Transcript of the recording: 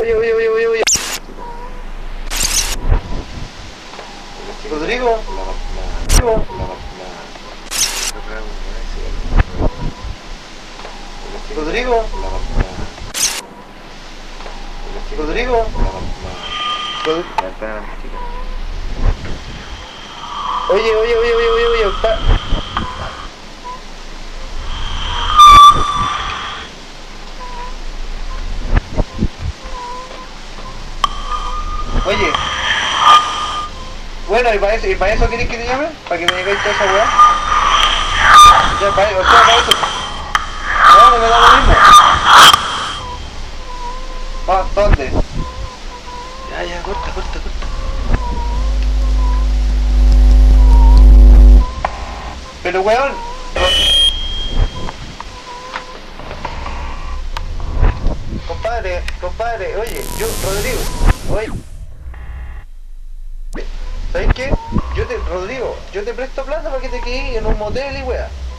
Oye, oye, oye, oye, oye. Rodrigo. Rodrigo. Rodrigo. Rodrigo. Oye, oye, oye, oye, oye, oye. Oye. Bueno, ¿y para eso querés que te llame? ¿Para que me digáis toda esa weá? Ya, o sea, para eso. No, no me da lo mismo. ¿Dónde? Ya, ya, corta, corta, corta. Pero weón. Compadre, oye, Rodrigo, oye. ¿Sabes qué? Rodrigo, yo te presto plata para que te quedes en un motel y weá.